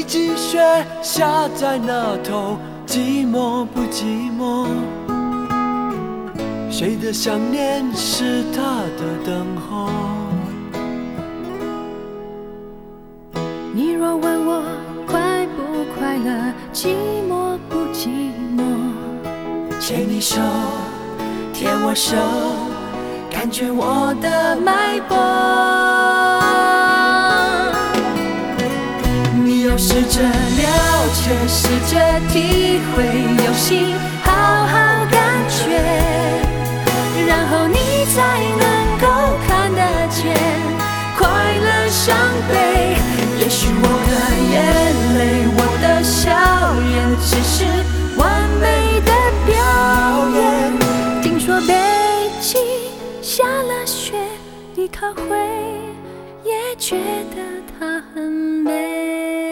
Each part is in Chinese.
积雪下在那头，寂寞不寂寞？谁的想念是他的等候？ 你若问我快不快乐，寂寞不寂寞？ 牵你手，牵我手，感觉我的脉搏。你要试着了解，试着体会，用心好好感觉，然后你才能够看得见快乐伤悲。也许我的眼泪，我的笑颜，只是完美的表演。 听说北京下了雪，你可会也觉得它很美？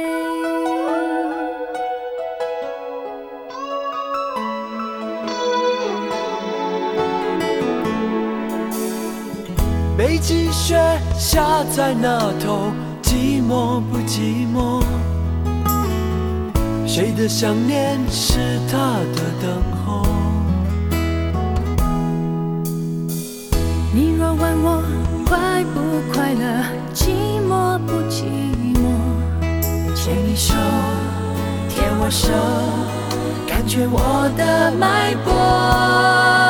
北极雪下在那头，寂寞不寂寞？谁的想念是他的等候？ 你若问我快不快乐，寂寞不寂寞？ 牵你手，牵我手，感觉我的脉搏。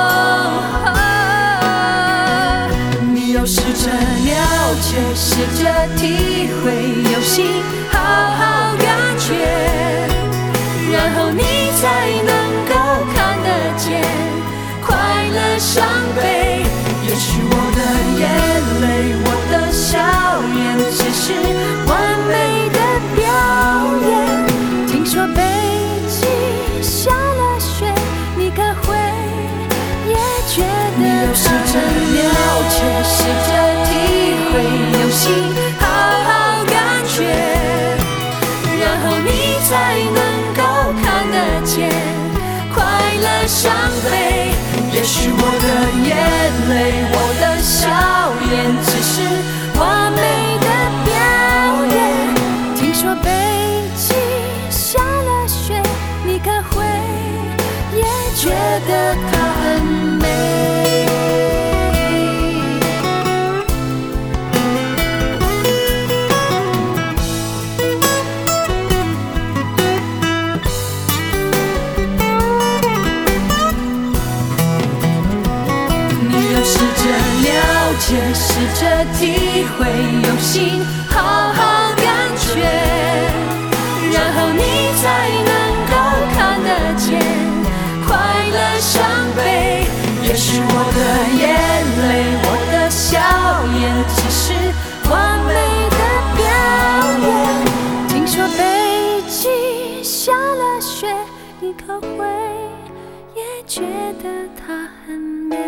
你要试着了解，试着体会，用心好好感觉，然后你才能够看得见快乐伤悲。也许我的眼泪，我的笑颜，只是完美的表演。 听说北极下了雪，你可会也觉得你要试着了解，试着体会，用心好好感觉，然后你才能够看得见快乐伤悲。也许我的眼泪，我的笑颜，只是完美的表演。 听说北极下了雪，你可会也觉得它很美？ 试着体会，用心好好感觉，然后你才能够看得见快乐伤悲。也许我的眼泪，我的笑颜，只是完美的表演。 听说北极下了雪，你可会也觉得它很美？